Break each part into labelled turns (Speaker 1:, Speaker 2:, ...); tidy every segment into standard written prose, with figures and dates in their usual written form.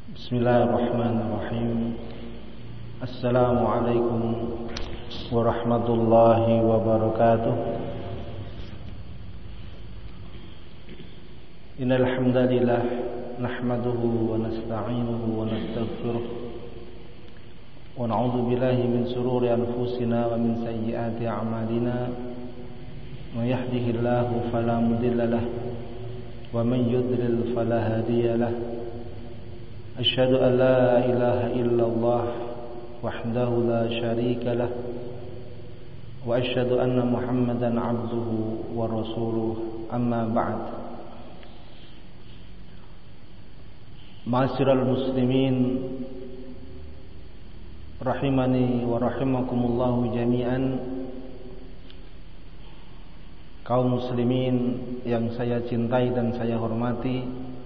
Speaker 1: Bismillahirrahmanirrahim. Assalamualaikum warahmatullahi wabarakatuh. Innal hamdalillah nahmaduhu wa nasta'inuhu wa nastaghfiruh wa na'udzu billahi min shururi anfusina wa min sayyiati a'malina. May yahdihillahu fala mudilla lahu wa man yudlil fala hadiya lahu. أشهد أن لا إله إلا الله وحده لا شريك له وأشهد أن محمدا عبده ورسوله أما بعد. Ma'asyiral muslimin rahimani wa rahimakumullahu jami'an. Kaum muslimin yang saya cintai dan saya hormati,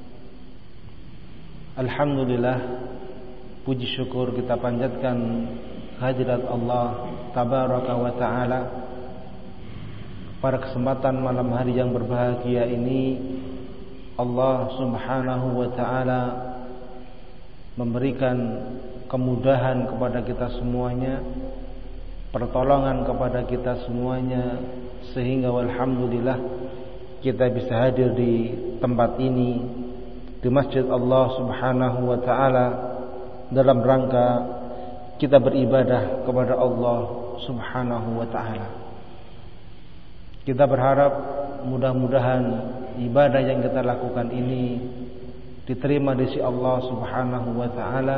Speaker 1: alhamdulillah, puji syukur kita panjatkan kehadirat Allah tabaraka wa ta'ala. Pada kesempatan malam hari yang berbahagia ini, Allah subhanahu wa ta'ala memberikan kemudahan kepada kita semuanya, pertolongan kepada kita semuanya, sehingga alhamdulillah kita bisa hadir di tempat ini, di masjid Allah subhanahu wa ta'ala, dalam rangka kita beribadah kepada Allah subhanahu wa ta'ala. Kita berharap mudah-mudahan ibadah yang kita lakukan ini diterima di sisi Allah subhanahu wa ta'ala,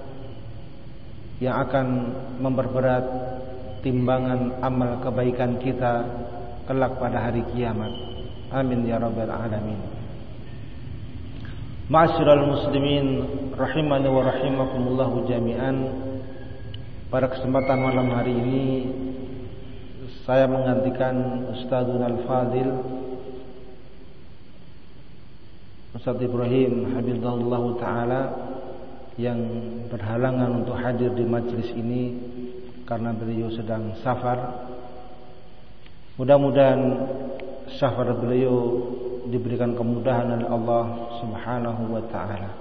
Speaker 1: yang akan memperberat timbangan amal kebaikan kita kelak pada hari kiamat. Amin ya rabbal alamin. Ma'asyiral muslimin rahimani wa rahimakumullahu jami'an. Pada kesempatan malam hari ini saya menggantikan Ustadzuna Al-Fadil Ustadz Ibrahim Habibullah Ta'ala yang berhalangan untuk hadir di majelis ini karena beliau sedang safar. Mudah-mudahan safar beliau diberikan kemudahan oleh Allah subhanahu wa ta'ala.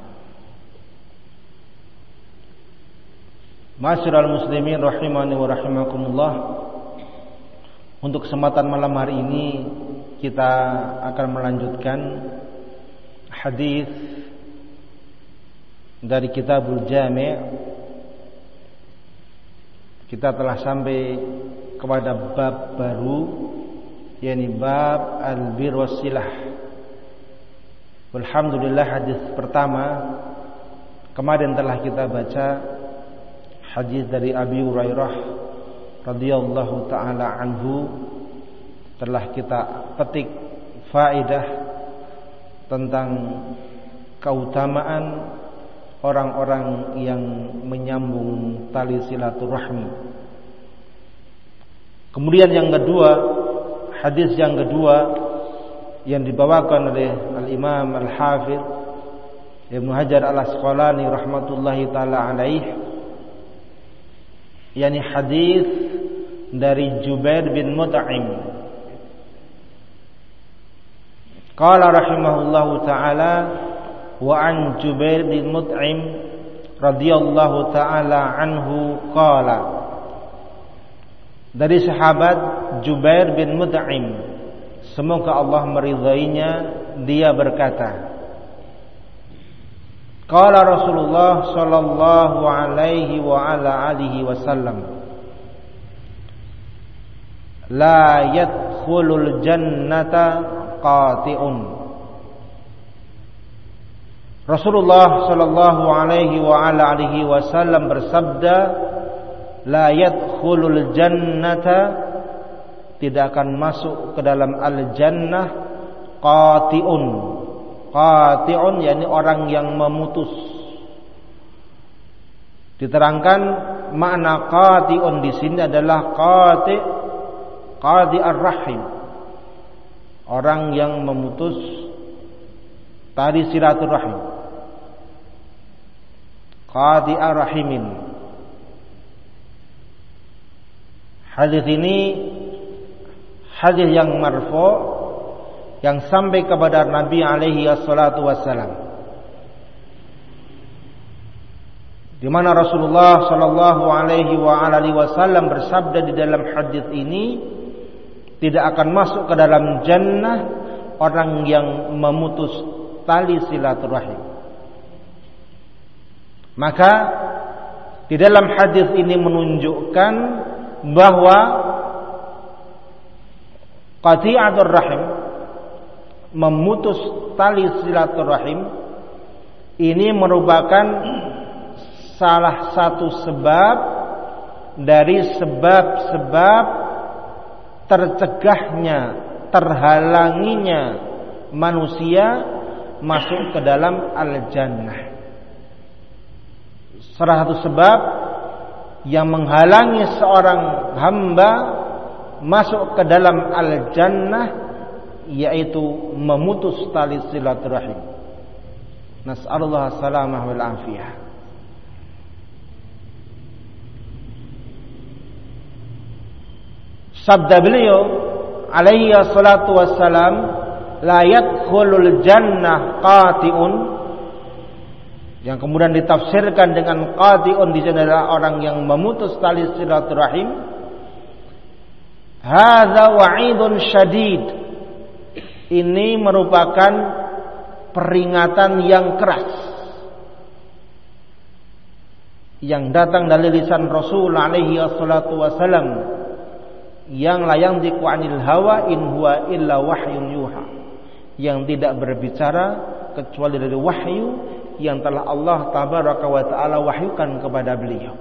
Speaker 1: Ma'asyiral muslimin rahimani wa rahimakumullah. Untuk kesempatan malam hari ini kita akan melanjutkan hadis dari Kitabul Jami'. Kita telah sampai kepada bab baru, yakni bab al-bir wasilah. Alhamdulillah, hadis pertama kemarin telah kita baca, hadis dari Abi Hurairah radhiyallahu taala anhu. Telah kita petik faedah tentang keutamaan orang-orang yang menyambung tali silaturahmi. Kemudian yang kedua, hadis yang kedua yang dibawakan oleh Al-Imam Al-Hafidh Ibnu Hajar Al-Asqalani rahmatullahi ta'ala alaih, yakni hadis dari Jubair bin Mut'im. Qala rahimahullahu ta'ala, wa an Jubair bin Mut'im radhiyallahu ta'ala anhu qala, dari sahabat Jubair bin Mut'im, semoga Allah meridainya, dia berkata, qala Rasulullah sallallahu alaihi wa ala alihi wasallam, la yadkhulul jannata qati'un. Rasulullah sallallahu alaihi wa ala alihi wasallam bersabda, la yadkhulul jannata, tidak akan masuk ke dalam al-jannah, qati'un. Qati'un yakni orang yang memutus. Diterangkan makna qati'un di sini adalah qati' ar-rahim, orang yang memutus tali silaturahim. Qati' ar-rahimin. Hadis ini hadis yang marfu, yang sampai kepada Nabi alaihi wassalatu wassalam. di mana Rasulullah sallallahu alaihi wasallam bersabda di dalam hadis ini, tidak akan masuk ke dalam jannah orang yang memutus tali silaturahim. Maka di dalam hadis ini menunjukkan bahwa qati'atur rahim, memutus tali silaturahim, ini merupakan salah satu sebab dari sebab-sebab tercegahnya, terhalanginya manusia masuk ke dalam al-jannah. Salah satu sebab yang menghalangi seorang hamba masuk ke dalam al-jannah yaitu memutus tali silaturahim. Nas'alullah as-salamah wal afiyah. Sabda beliau alaihi salatu wassalam, la yadkhulul jannah qati'un, yang kemudian ditafsirkan dengan qati'un di sini adalah orang yang memutus tali silaturahim. Hadza wa'idun syadid, ini merupakan peringatan yang keras yang datang dari lisan Rasul alaihi salatu wasallam, yang la yantiqu 'anil hawa in huwa illa wahyun yuha, yang tidak berbicara kecuali dari wahyu yang telah Allah tabaraka wa taala wahyukan kepada beliau.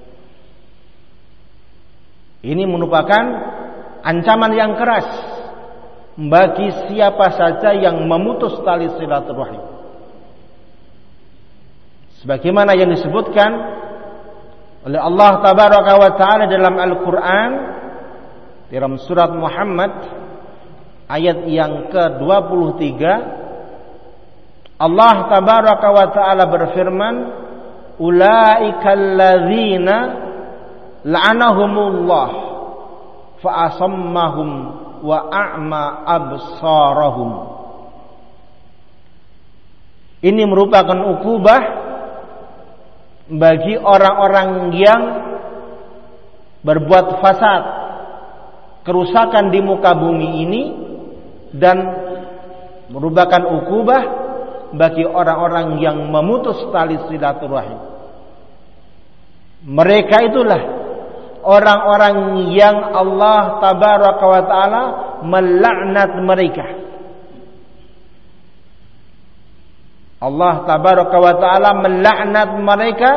Speaker 1: Ini merupakan ancaman yang keras bagi siapa saja yang memutus tali silaturahim. Sebagaimana yang disebutkan oleh Allah tabaraka wa taala dalam Al-Qur'an dalam surat Muhammad ayat yang ke-23, Allah tabaraka wa taala berfirman, ulaikal ladzina la'anahumullah fa asammahum wa a'ma absarahum. Ini merupakan ukubah bagi orang-orang yang berbuat fasad, kerusakan di muka bumi ini, dan merupakan ukubah bagi orang-orang yang memutus tali silaturahim. Mereka itulah orang-orang yang Allah tabaraka wa taala melaknat mereka. Allah tabaraka wa taala melaknat mereka.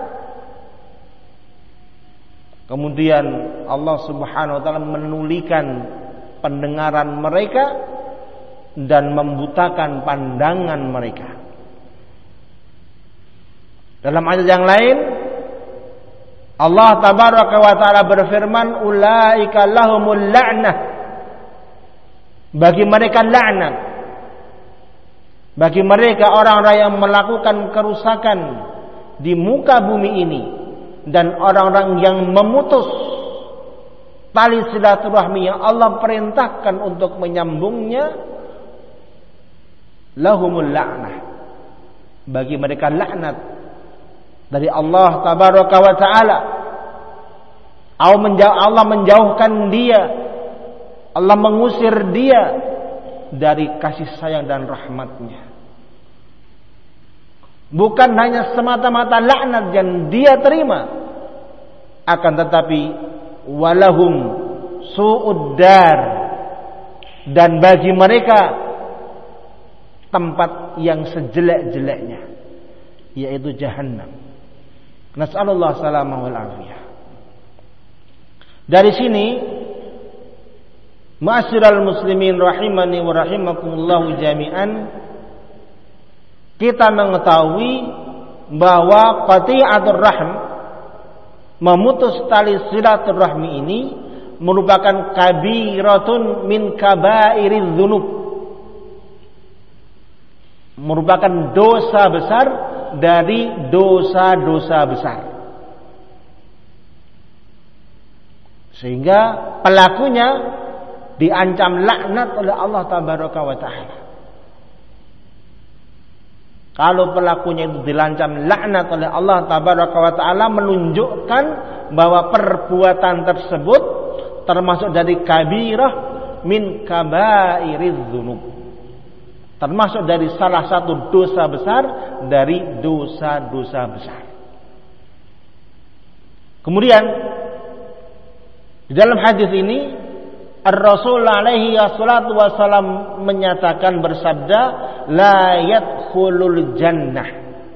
Speaker 1: Kemudian Allah subhanahu wa taala menulikan pendengaran mereka dan membutakan pandangan mereka. Dalam ayat yang lain Allah tabaraka wa taala berfirman, ulaika lahumul la'nah, bagi mereka laknat, bagi mereka orang-orang yang melakukan kerusakan di muka bumi ini dan orang-orang yang memutus tali silaturahmi yang Allah perintahkan untuk menyambungnya, lahumul la'nah, bagi mereka laknat dari Allah tabaraka wa taala. Allah menjauhkan dia, Allah mengusir dia dari kasih sayang dan rahmatnya. Bukan hanya semata-mata laknat yang dia terima, akan tetapi walahum su'uddar, dan bagi mereka tempat yang sejelek-jeleknya, yaitu jahannam. Nas'alullah salamah wal afiyah. Dari sini, ma'asyiral muslimin rahimani wa rahimakumullahu jami'an, kita mengetahui bahwa qati'atur rahm, memutus tali silaturahmi ini merupakan kabiratun min kabairiz dzunub, merupakan dosa besar dari dosa-dosa besar, sehingga pelakunya diancam laknat oleh Allah tabaraka wa taala. Kalau pelakunya itu dilancam laknat oleh Allah Tabaraka wa Ta'ala, menunjukkan bahwa perbuatan tersebut termasuk dari kabirah min kabairiz dzunub, termasuk dari salah satu dosa besar dari dosa-dosa besar. Kemudian di dalam hadis ini Ar-Rasul alaihi wassalatu wassalam menyatakan, bersabda, la yadkhulul jannah,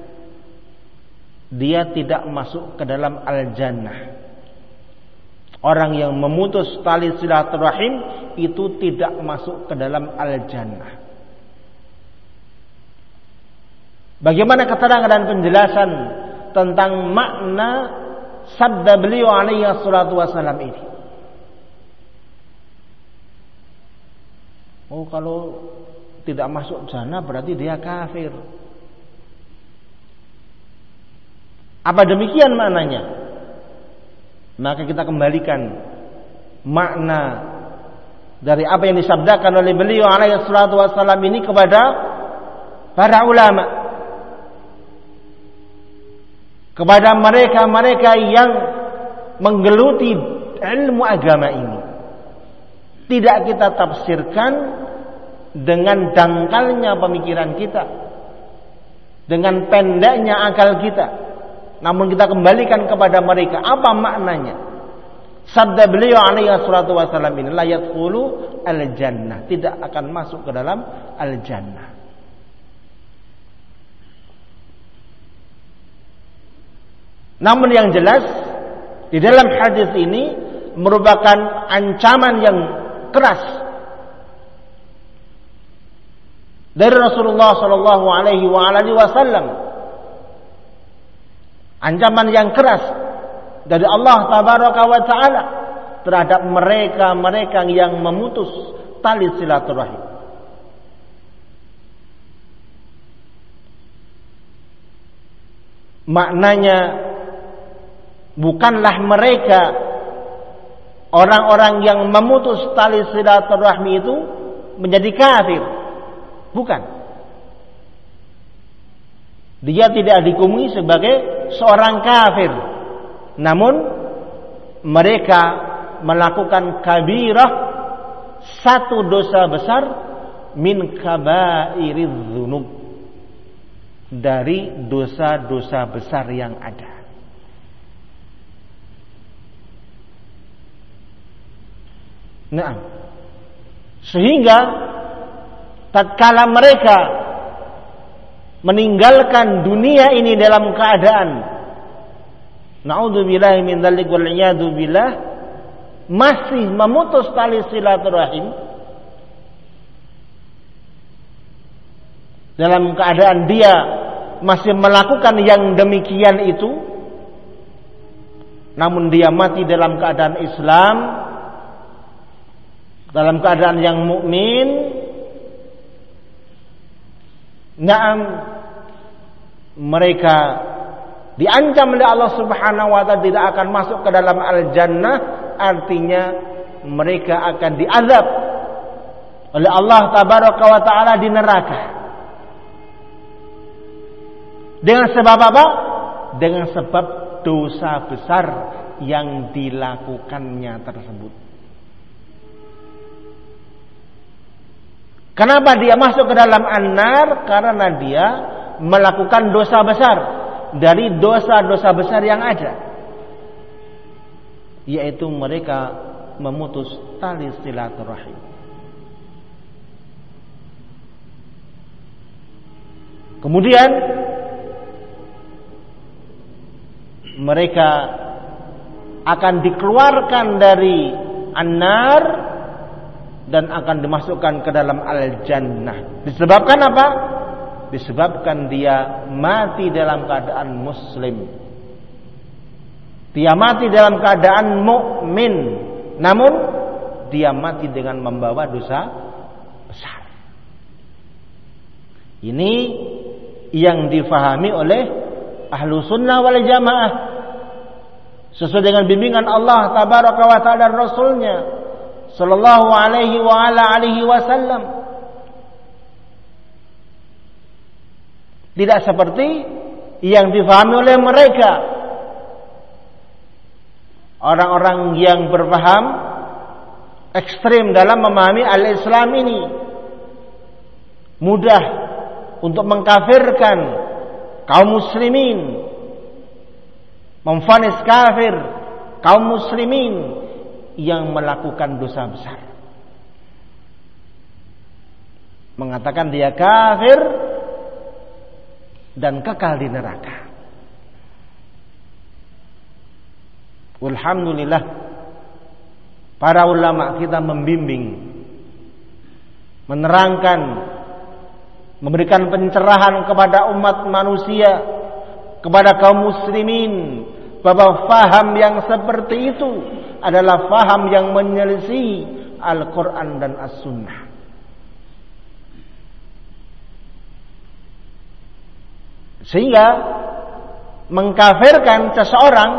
Speaker 1: dia tidak masuk ke dalam al-jannah. Orang yang memutus tali silaturahim itu tidak masuk ke dalam al-jannah. Bagaimana keterangan dan penjelasan tentang makna sabda beliau alaihi wassalatu wassalam ini? Oh, kalau tidak masuk jannah berarti dia kafir. Apa demikian maknanya? Maka kita kembalikan makna dari apa yang disabdakan oleh beliau alaihi salatu wassalam ini kepada para ulama, kepada mereka-mereka yang menggeluti ilmu agama ini. Tidak kita tafsirkan dengan dangkalnya pemikiran kita, dengan pendeknya akal kita, namun kita kembalikan kepada mereka apa maknanya. Sabda beliau alaihi salatu wasallam ini, la yadkhulu al-jannah, tidak akan masuk ke dalam al-jannah. Namun yang jelas di dalam hadis ini merupakan ancaman yang keras dari Rasulullah sallallahu alaihi wasallam, ancaman yang keras dari Allah Tabaraka wa Ta'ala terhadap mereka-mereka yang memutus tali silaturahim. Maknanya bukanlah mereka orang-orang yang memutus tali silaturahmi itu menjadi kafir. Bukan. Dia tidak dihukumi sebagai seorang kafir. Namun mereka melakukan kabirah, satu dosa besar, min kabairiz dzunub, dari dosa-dosa besar yang ada. Nah, sehingga tatkala mereka meninggalkan dunia ini dalam keadaan naudzubillahi min dzalik wal iyadu billah, masih memutus tali silaturahim, dalam keadaan dia masih melakukan yang demikian itu, namun dia mati dalam keadaan Islam, dalam keadaan yang mukmin, na'am, mereka diancam oleh Allah Subhanahu wa Ta'ala tidak akan masuk ke dalam al-jannah. Artinya mereka akan diazab oleh Allah Tabaraka wa Ta'ala di neraka. Dengan sebab apa? Dengan sebab dosa besar yang dilakukannya tersebut. Kenapa dia masuk ke dalam an-nar? Karena dia melakukan dosa besar dari dosa-dosa besar yang ada, yaitu mereka memutus tali silaturahim. Kemudian mereka akan dikeluarkan dari an-nar dan akan dimasukkan ke dalam al-jannah. Disebabkan apa? Disebabkan dia mati dalam keadaan muslim. Dia mati dalam keadaan mukmin, namun dia mati dengan membawa dosa besar. Ini yang difahami oleh ahlu sunnah wal jamaah sesuai dengan bimbingan Allah Tabaraka wa Ta'ala dan Rasulnya sallallahu alaihi wa ala alihi wasallam. Tidak seperti yang difahami oleh mereka, orang-orang yang berpaham ekstrim dalam memahami al-Islam ini. Mudah untuk mengkafirkan kaum muslimin, memvonis kafir kaum muslimin yang melakukan dosa besar, mengatakan dia kafir dan kekal di neraka. Alhamdulillah, para ulama kita membimbing, menerangkan, memberikan pencerahan kepada umat manusia, kepada kaum muslimin, bahwa faham yang seperti itu adalah faham yang menyelisihi Al-Quran dan As-Sunnah. Sehingga mengkafirkan seseorang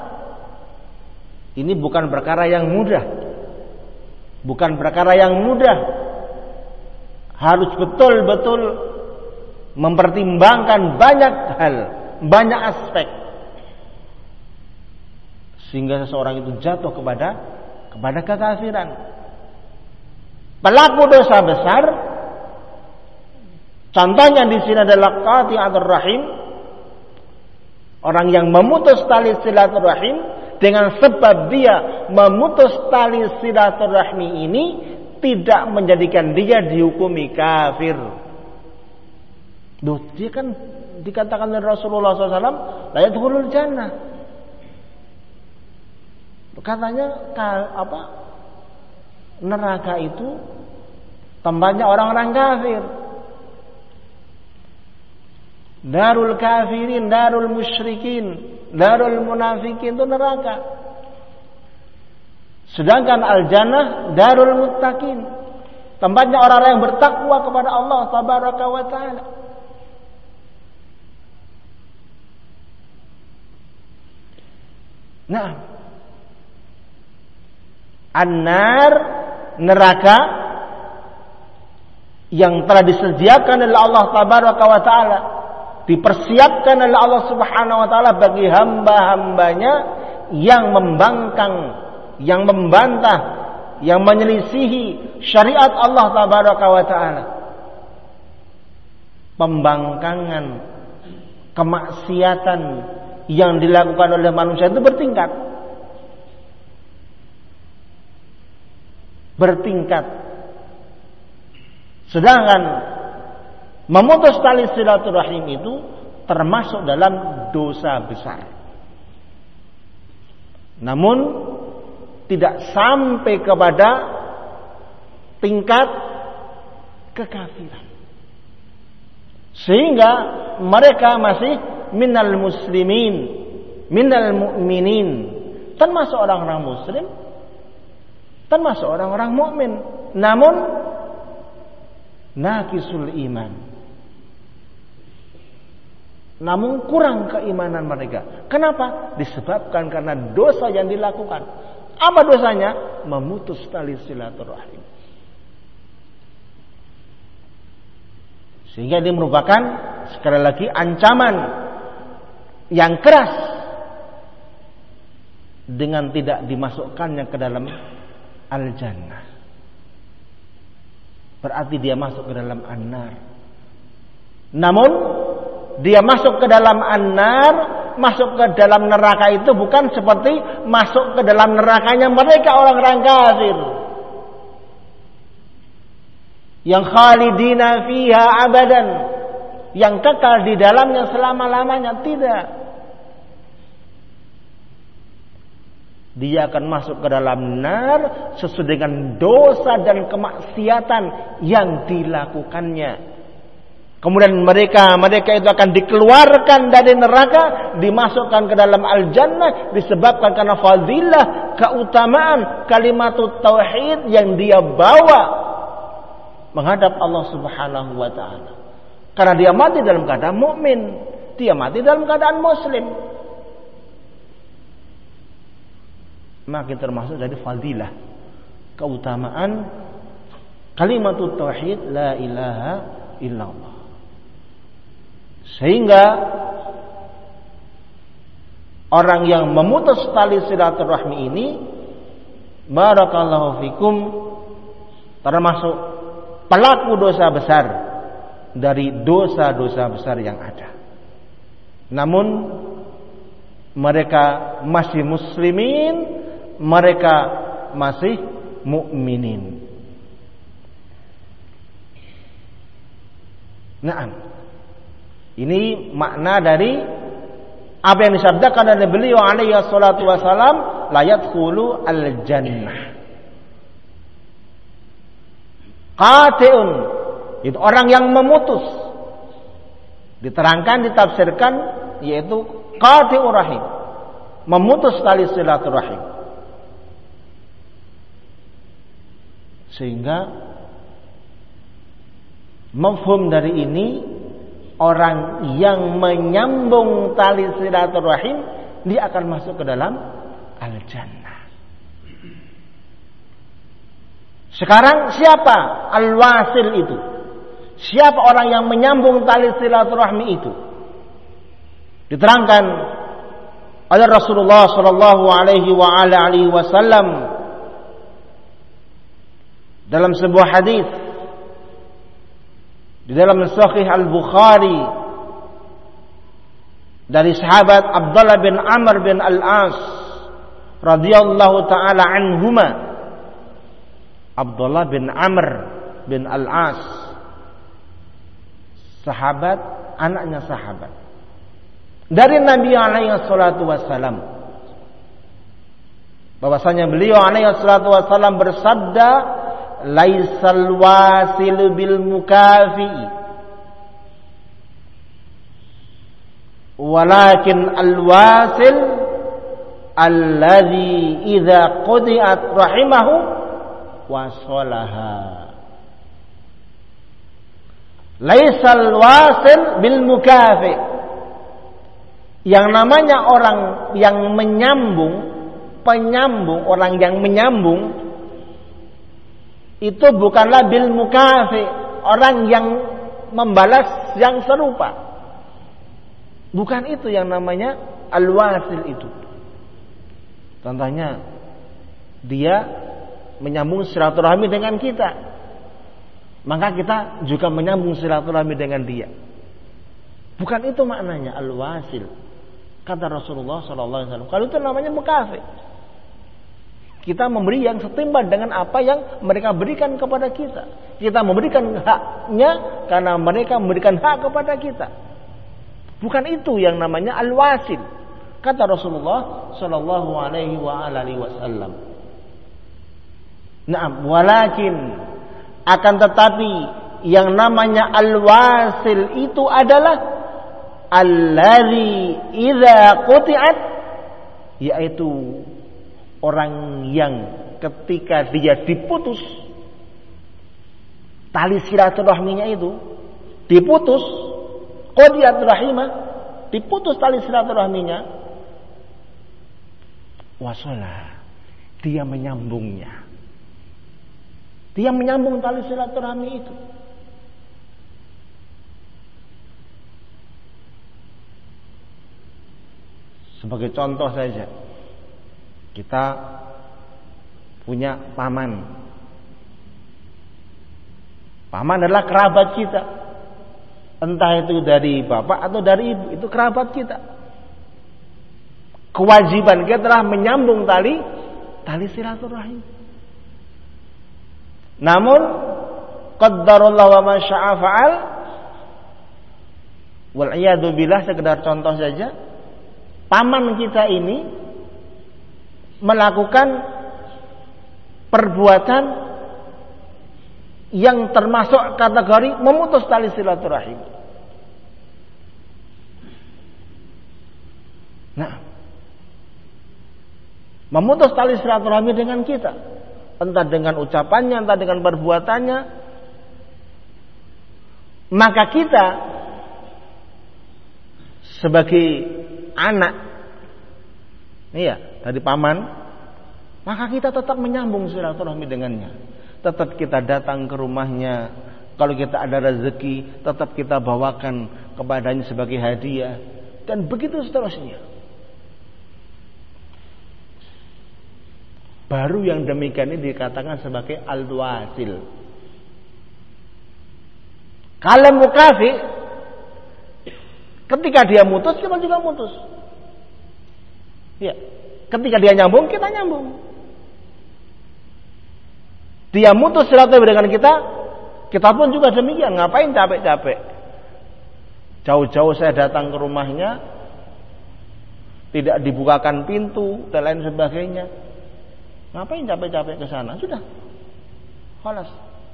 Speaker 1: ini bukan perkara yang mudah. Bukan perkara yang mudah. Harus betul-betul mempertimbangkan banyak hal, banyak aspek, sehingga seseorang itu jatuh kepada kekafiran. Pelaku dosa besar, contohnya di sini adalah qati'atur rahim, orang yang memutus tali silaturahim. Dengan sebab dia memutus tali silaturahmi ini tidak menjadikan dia dihukumi kafir. Duh, dia kan dikatakan oleh Rasulullah SAW, la yadkhulul jannah. Katanya neraka itu tempatnya orang-orang kafir. Darul kafirin, darul musyrikin, darul munafikin itu neraka. Sedangkan al-jannah darul muttaqin, tempatnya orang-orang yang bertakwa kepada Allah tabaraka wa taala. Nah, an-nar, neraka yang telah disediakan oleh Allah tabaraka wa taala, dipersiapkan oleh Allah Subhanahu wa taala bagi hamba-hambanya yang membangkang, yang membantah, yang menyelisihi syariat Allah tabaraka wa taala. Pembangkangan, kemaksiatan yang dilakukan oleh manusia itu bertingkat. Sedangkan memutus tali silaturahim itu termasuk dalam dosa besar. Namun tidak sampai kepada tingkat kekafiran. Sehingga mereka masih minal muslimin, minal mu'minin, termasuk orang-orang muslim, termasuk orang-orang mukmin. Namun naqisul iman, namun kurang keimanan mereka. Kenapa? Disebabkan karena dosa yang dilakukan. Apa dosanya? Memutus tali silaturahim. Sehingga ini merupakan sekali lagi ancaman yang keras dengan tidak dimasukkannya ke dalam al-jannah. Berarti dia masuk ke dalam an-nar. Namun dia masuk ke dalam an-nar, masuk ke dalam neraka itu bukan seperti masuk ke dalam nerakanya mereka orang-orang kafir yang khalidina fiha abadan, yang kekal di dalamnya selama-lamanya. Tidak. Dia akan masuk ke dalam nar sesuai dengan dosa dan kemaksiatan yang dilakukannya. Kemudian mereka itu akan dikeluarkan dari neraka, dimasukkan ke dalam al-jannah disebabkan karena fadilah, keutamaan kalimatut tauhid yang dia bawa menghadap Allah Subhanahu wa taala. Karena dia mati dalam keadaan mukmin, dia mati dalam keadaan muslim. Maka termasuk dari fadilah, keutamaan kalimatut tauhid la ilaha illallah. Sehingga orang yang memutus tali silaturahmi ini, barakallahu fikum, termasuk pelaku dosa besar dari dosa-dosa besar yang ada. Namun mereka masih muslimin, mereka masih mukminin. Naam. Ini makna dari apa yang disabdakan oleh beliau alaihi salatu wasalam, la yadkhulu al-jannah. Qati'un, itu orang yang memutus. Diterangkan, ditafsirkan, yaitu qati'ur rahim, memutus tali silaturahim. Sehingga mafhum dari ini, orang yang menyambung tali silaturahim, dia akan masuk ke dalam al-jannah. Sekarang siapa al-wasil itu? Siapa orang yang menyambung tali silaturahmi itu? Diterangkan oleh Rasulullah sallallahu alaihi wasallam dalam sebuah hadis di dalam Sahih Al-Bukhari dari sahabat Abdullah bin Amr bin Al-As radhiyallahu taala anhuma. Abdullah bin Amr bin Al-As, sahabat, anaknya sahabat, dari Nabi alaihi salatu wasallam, bahwasanya beliau alaihi salatu wasallam bersabda, laisal wasilu bil mukafi walakin al wasil alladhi idza quti'at rahimahu wasolaha. Laisal wasil bil mukafi, yang namanya orang yang menyambung, penyambung, orang yang menyambung itu bukanlah bil mukafi, orang yang membalas yang serupa. Bukan itu yang namanya al-wasil itu. Contohnya, dia menyambung silaturahmi dengan kita, maka kita juga menyambung silaturahmi dengan dia. Bukan itu maknanya al-wasil, kata Rasulullah SAW. Kalau itu namanya mukafi, kita memberi yang setimbang dengan apa yang mereka berikan kepada kita. Kita memberikan haknya karena mereka memberikan hak kepada kita. Bukan itu yang namanya al-wasil, kata Rasulullah sallallahu alaihi wasallam. Naam, walakin, akan tetapi yang namanya al-wasil itu adalah allazi idza quti'at, yaitu orang yang ketika dia diputus tali silaturahminya itu, diputus, qodiat rahimah, diputus tali silaturahminya, wasolah, dia menyambungnya, dia menyambung tali silaturahmi itu. Sebagai contoh saja, kita punya paman. Paman adalah kerabat kita, entah itu dari bapak atau dari ibu, itu kerabat kita. Kewajiban kita adalah menyambung tali silaturahim. Namun qaddarullah wa ma syaa fa'al, wal iyadu billah, sekedar contoh saja, paman kita ini melakukan perbuatan yang termasuk kategori memutus tali silaturahim. Nah, memutus tali silaturahmi dengan kita, entah dengan ucapannya, entah dengan perbuatannya, maka kita sebagai anak, dari paman, maka kita tetap menyambung silaturahmi dengannya. Tetap kita datang ke rumahnya. Kalau kita ada rezeki, tetap kita bawakan kepadanya sebagai hadiah, dan begitu seterusnya. Baru yang demikian ini dikatakan sebagai al-wasil. Kalau mukafi, ketika dia mutus, kita juga mutus. Ya, ketika dia nyambung, kita nyambung. Dia mutus silaturahmi dengan kita pun juga demikian. Ngapain capek-capek? Jauh-jauh saya datang ke rumahnya, tidak dibukakan pintu dan lain sebagainya. Ngapain capek-capek ke sana? Sudah, khalas.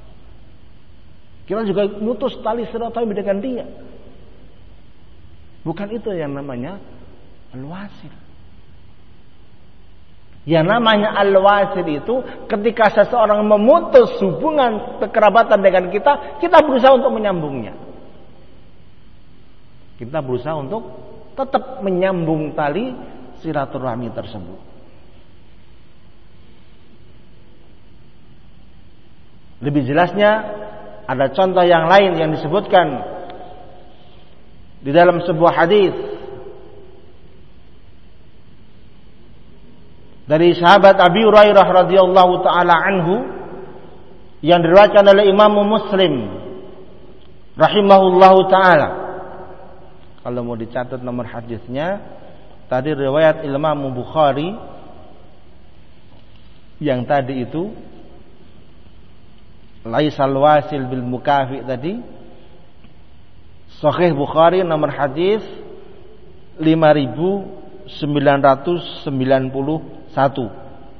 Speaker 1: Kita juga mutus tali silaturahmi dengan dia. Bukan itu yang namanya al-wasil. Yang namanya al-wasil itu ketika seseorang memutus hubungan kekerabatan dengan kita berusaha untuk menyambungnya. Kita berusaha untuk tetap menyambung tali silaturahmi tersebut. Lebih jelasnya ada contoh yang lain yang disebutkan di dalam sebuah hadis dari sahabat Abi Hurairah radhiyallahu taala anhu yang diriwayatkan oleh Imam Muslim rahimahullahu taala. Kalau mau dicatat nomor hadisnya, tadi riwayat Imam Bukhari yang tadi itu laisal wasil bil mukafi tadi, Sahih Bukhari nomor hadis 5991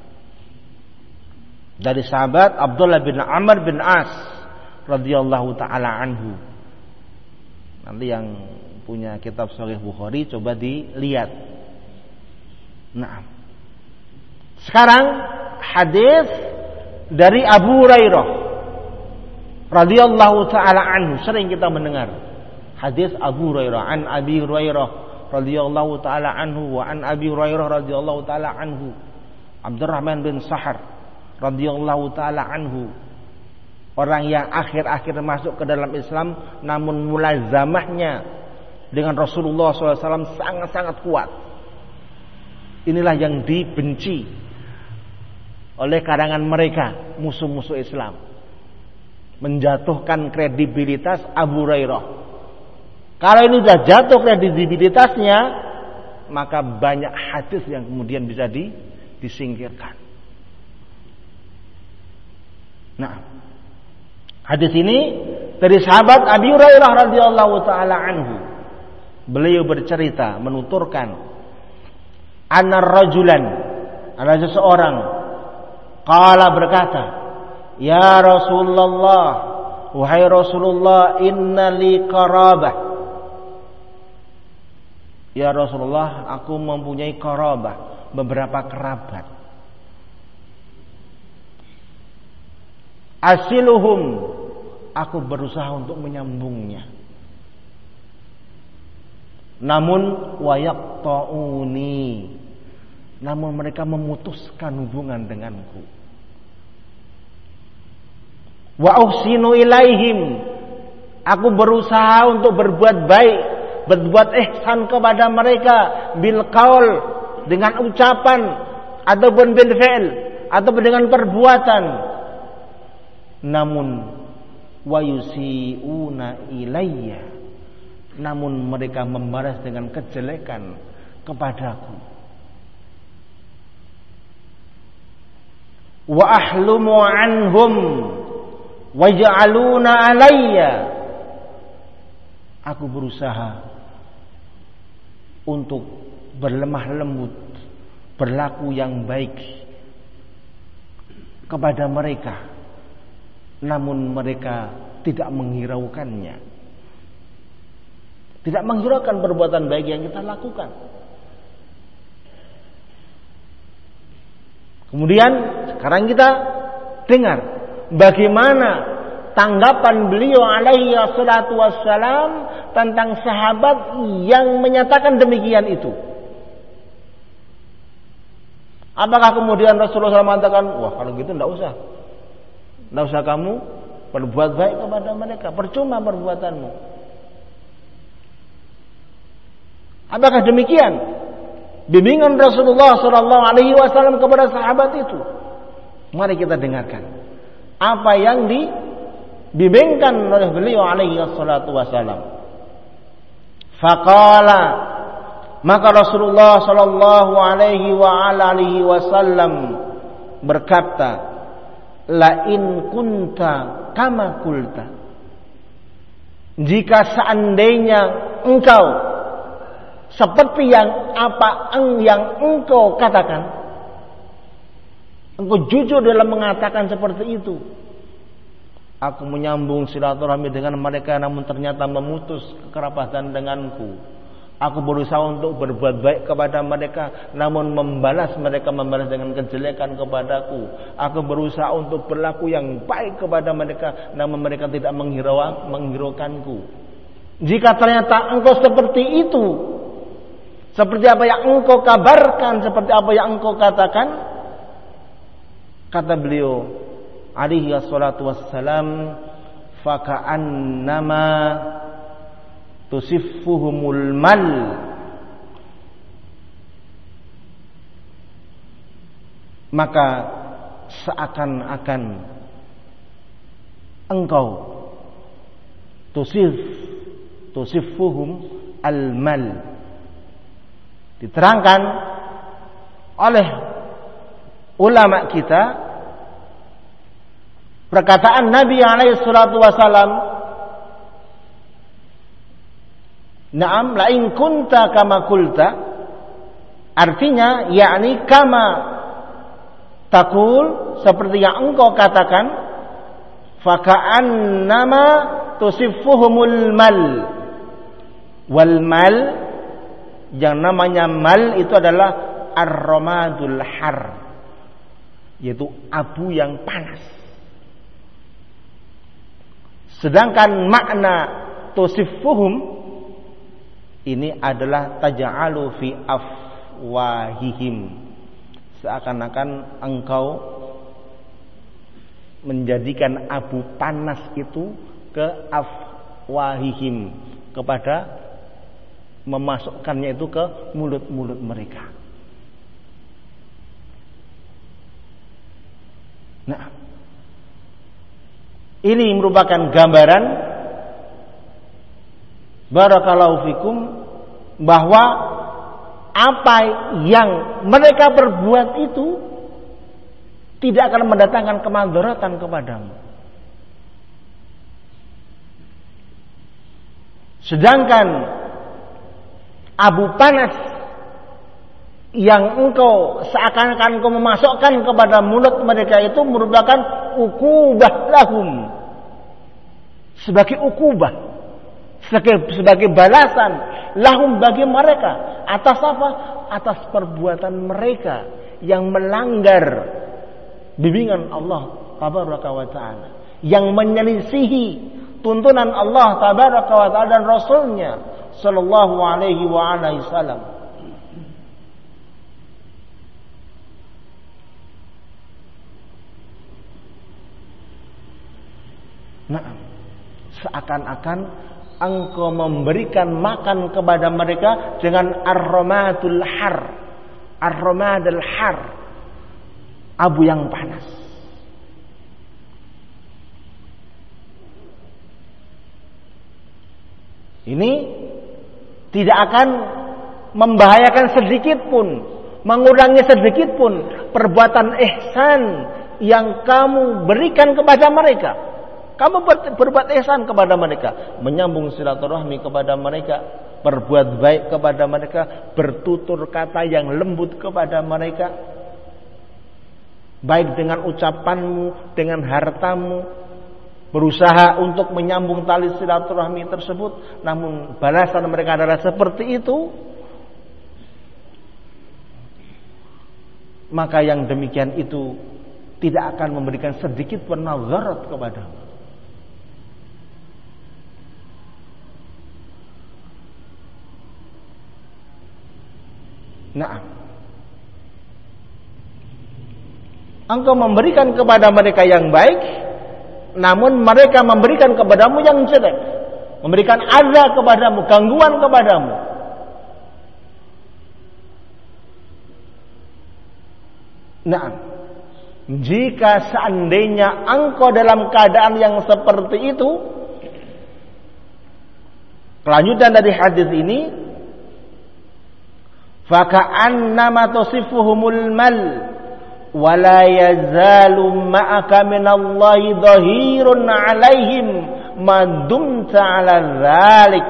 Speaker 1: dari sahabat Abdullah bin Amr bin As radhiyallahu taala anhu. Nanti yang punya kitab Sahih Bukhari coba dilihat. Nah, sekarang hadis dari Abu Hurairah radhiyallahu taala anhu, sering kita mendengar hadis Abu Hurairah, an Abi Hurairah radhiyallahu taala anhu wa an Abi Hurairah radhiyallahu taala anhu, Abdurrahman bin Sahar radhiyallahu taala anhu, orang yang akhir-akhir masuk ke dalam Islam namun mulazamahnya dengan Rasulullah SAW sangat-sangat kuat. Inilah yang dibenci oleh kalangan mereka, musuh-musuh Islam, menjatuhkan kredibilitas Abu Hurairah. Kalau ini sudah jatuh kredibilitasnya, maka banyak hadis yang kemudian bisa disingkirkan. Nah, hadis ini dari sahabat Abi Hurairah radhiyallahu taala anhu. Beliau bercerita, menuturkan, anar rajulan, ada seseorang, qala berkata, ya Rasulullah, wahai Rasulullah, inna li qarabah. Ya Rasulullah, aku mempunyai qarabah, beberapa kerabat. Asiluhum, aku berusaha untuk menyambungnya. Namun wayaqta'uni, namun mereka memutuskan hubungan denganku. Wa uhsinu ilaihim, aku berusaha untuk berbuat baik, berbuat ihsan kepada mereka, bil qaul, dengan ucapan, ataupun bil fi'l, ataupun dengan perbuatan. Namun wa yusiuna ilayya, namun mereka membalas dengan kejelekan kepadaku. Wa ahlumu anhum waj'aluna alayya, aku berusaha untuk berlemah lembut, berlaku yang baik kepada mereka, namun mereka tidak menghiraukannya, tidak menghiraukan perbuatan baik yang kita lakukan. Kemudian sekarang kita dengar bagaimana tanggapan beliau alaihi wassalatu wassalam tentang sahabat yang menyatakan demikian itu. Apakah kemudian Rasulullah SAW mengatakan, wah kalau gitu tidak usah kamu berbuat baik kepada mereka, percuma perbuatanmu. Apakah demikian bimbingan Rasulullah sallallahu alaihi wasallam kepada sahabat itu? Mari kita dengarkan apa yang dibimbingkan oleh beliau alaihi wassalatu wasallam. Faqala, maka Rasulullah sallallahu alaihi wa alihi wasallam berkata, la in kunta kama kulta, jika seandainya engkau seperti yang engkau katakan, engkau jujur dalam mengatakan seperti itu, aku menyambung silaturahmi dengan mereka namun ternyata memutus kekerabatan denganku, aku berusaha untuk berbuat baik kepada mereka namun mereka membalas dengan kejelekan kepadaku, aku berusaha untuk berlaku yang baik kepada mereka namun mereka tidak menghiraukanku. Jika ternyata engkau seperti itu, seperti apa yang engkau kabarkan, seperti apa yang engkau katakan, kata beliau alaihi wassalatu wassalam, faka'annama tusiffuhumul mal, maka seakan-akan engkau tusiffuhum al-mal. Diterangkan oleh ulama kita perkataan Nabi alaihi salatu wasallam, na'am la in kunta kama kulta, artinya yakni kama takul, seperti yang engkau katakan, faka'annama tusiffuhumul mal. Wal mal, yang namanya mal itu adalah ar-ramadul har, yaitu abu yang panas. Sedangkan makna tusiffuhum ini adalah taj'alu fi afwahihim, seakan-akan engkau menjadikan abu panas itu ke afwahihim, kepada memasukkannya itu ke mulut-mulut mereka. Nah, ini merupakan gambaran barakallahu fikum bahwa apa yang mereka perbuat itu tidak akan mendatangkan kemadaratan kepadamu. Sedangkan abu panas yang engkau seakan-akan engkau memasukkan kepada mulut mereka itu merupakan ukubah lahum, sebagai ukubah, sebagai balasan lahum bagi mereka atas apa? Atas perbuatan mereka yang melanggar bimbingan Allah tabaraka wa taala, yang menyelisihi tuntunan Allah tabaraka wa taala dan Rasulnya sallallahu alaihi wa alihi wasallam. Nah, seakan-akan engkau memberikan makan kepada mereka dengan ar-ramadul har, ar-ramadul har, abu yang panas. Ini tidak akan membahayakan sedikit pun, mengurangi sedikit pun perbuatan ihsan yang kamu berikan kepada mereka. Kamu berbuat ihsan kepada mereka, menyambung silaturahmi kepada mereka, berbuat baik kepada mereka, bertutur kata yang lembut kepada mereka, baik dengan ucapanmu, dengan hartamu, berusaha untuk menyambung tali silaturahmi tersebut, namun balasan mereka adalah seperti itu, maka yang demikian itu tidak akan memberikan sedikit pun madarat kepadamu. Nah, engkau memberikan kepada mereka yang baik, namun mereka memberikan kepadamu yang jelek, memberikan azab kepadamu, gangguan kepadamu. Nah, jika seandainya engkau dalam keadaan yang seperti itu, kelanjutan dari hadis ini, faka'annama tusifuhumul mal wa la yazalu ma'aka minallahi dhahirun 'alaihim ma dumta 'ala dzalik.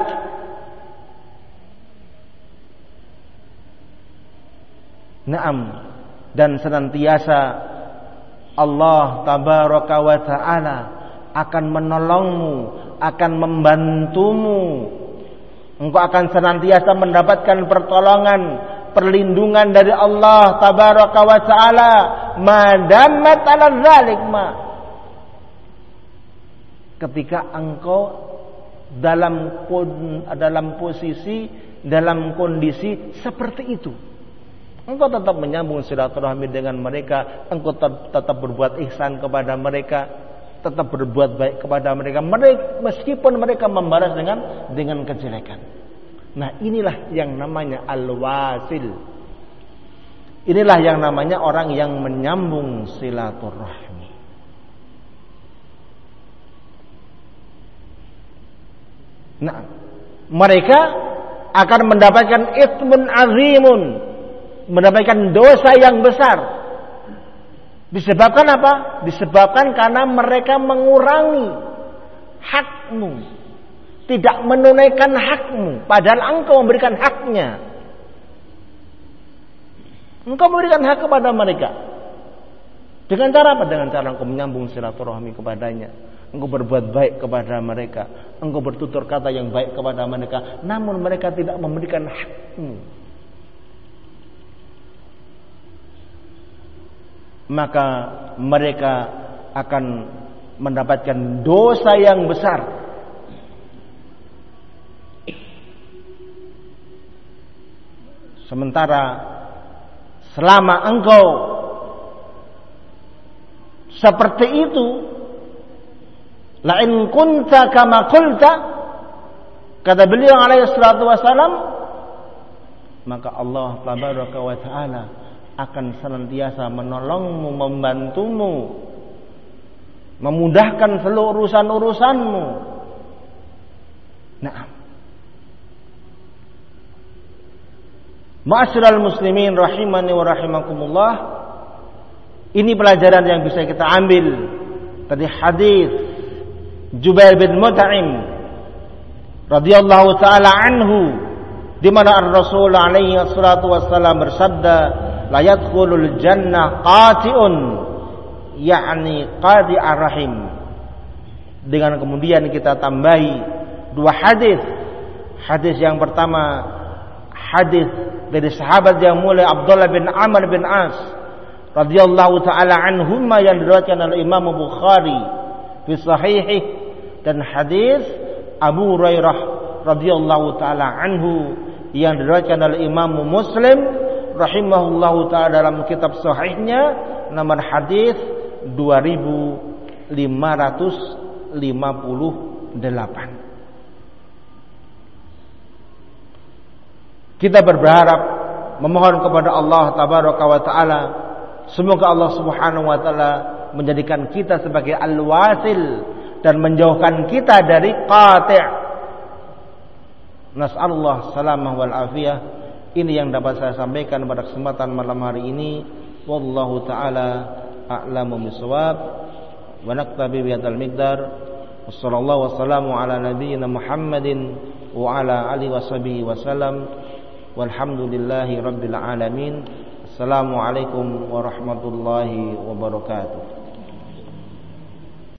Speaker 1: Naam, dan senantiasa Allah tabaraka wa ta'ala akan menolongmu, akan membantumu. Engkau akan senantiasa mendapatkan pertolongan, perlindungan dari Allah tabaraka wa ta'ala madamat ala dzalik ma. Ketika engkau dalam posisi, dalam kondisi seperti itu, engkau tetap menyambung silaturahmi dengan mereka, engkau tetap berbuat ihsan kepada mereka, tetap berbuat baik kepada mereka, meskipun mereka membalas dengan kejelekan. Nah, inilah yang namanya al-wasil. Inilah yang namanya orang yang menyambung silaturahmi. Nah, mereka akan mendapatkan itsmun azimun, mendapatkan dosa yang besar. Disebabkan apa? Disebabkan karena mereka mengurangi hakmu, tidak menunaikan hakmu, padahal engkau memberikan haknya. Engkau memberikan hak kepada mereka. Dengan cara apa? Dengan cara engkau menyambung silaturahmi kepadanya, engkau berbuat baik kepada mereka, engkau bertutur kata yang baik kepada mereka, namun mereka tidak memberikan hakmu. Maka mereka akan mendapatkan dosa yang besar. Sementara selama engkau seperti itu, la in kunta kama qulta, kata beliau alaihi salatu wasalam, maka Allah tabaraka wa taala akan senantiasa menolongmu, membantumu, memudahkan seluruh urusan-urusanmu. Nah, ma'asyiral muslimin rahimani wa rahimakumullah, ini pelajaran yang bisa kita ambil dari hadis Jubair bin Mut'im radhiyallahu taala anhu, di mana Rasul alaihi wassalatu wassalam bersabda, la yadkhulul jannah qati'un, yakni qadi'ar rahim. Dengan kemudian kita tambahi dua hadis. Hadis yang pertama, hadis dari sahabat yang mulia Abdullah bin Amr bin As radhiyallahu taala anhuma yang diriwayatkan oleh Imam Bukhari fi sahihih, dan hadis Abu Hurairah radhiyallahu taala anhu yang diriwayatkan oleh Imam Muslim rahimahullahu ta'ala dalam kitab sahihnya, nomor hadis 2558. Kita berharap, memohon kepada Allah tabaraka wa ta'ala, semoga Allah subhanahu wa ta'ala menjadikan kita sebagai al-wasil dan menjauhkan kita dari qati'. Nas'alullah salamah wal afiyah. Ini yang dapat saya sampaikan pada kesempatan malam hari ini. Wallahu ta'ala a'lamu bishawab. Wa naktabi bihadzal miqdar. Wassallallahu wassalamu ala nabiyyina Muhammadin wa ala alihi washabihi wasallam. Walhamdulillahi rabbil alamin. Assalamualaikum warahmatullahi wabarakatuh.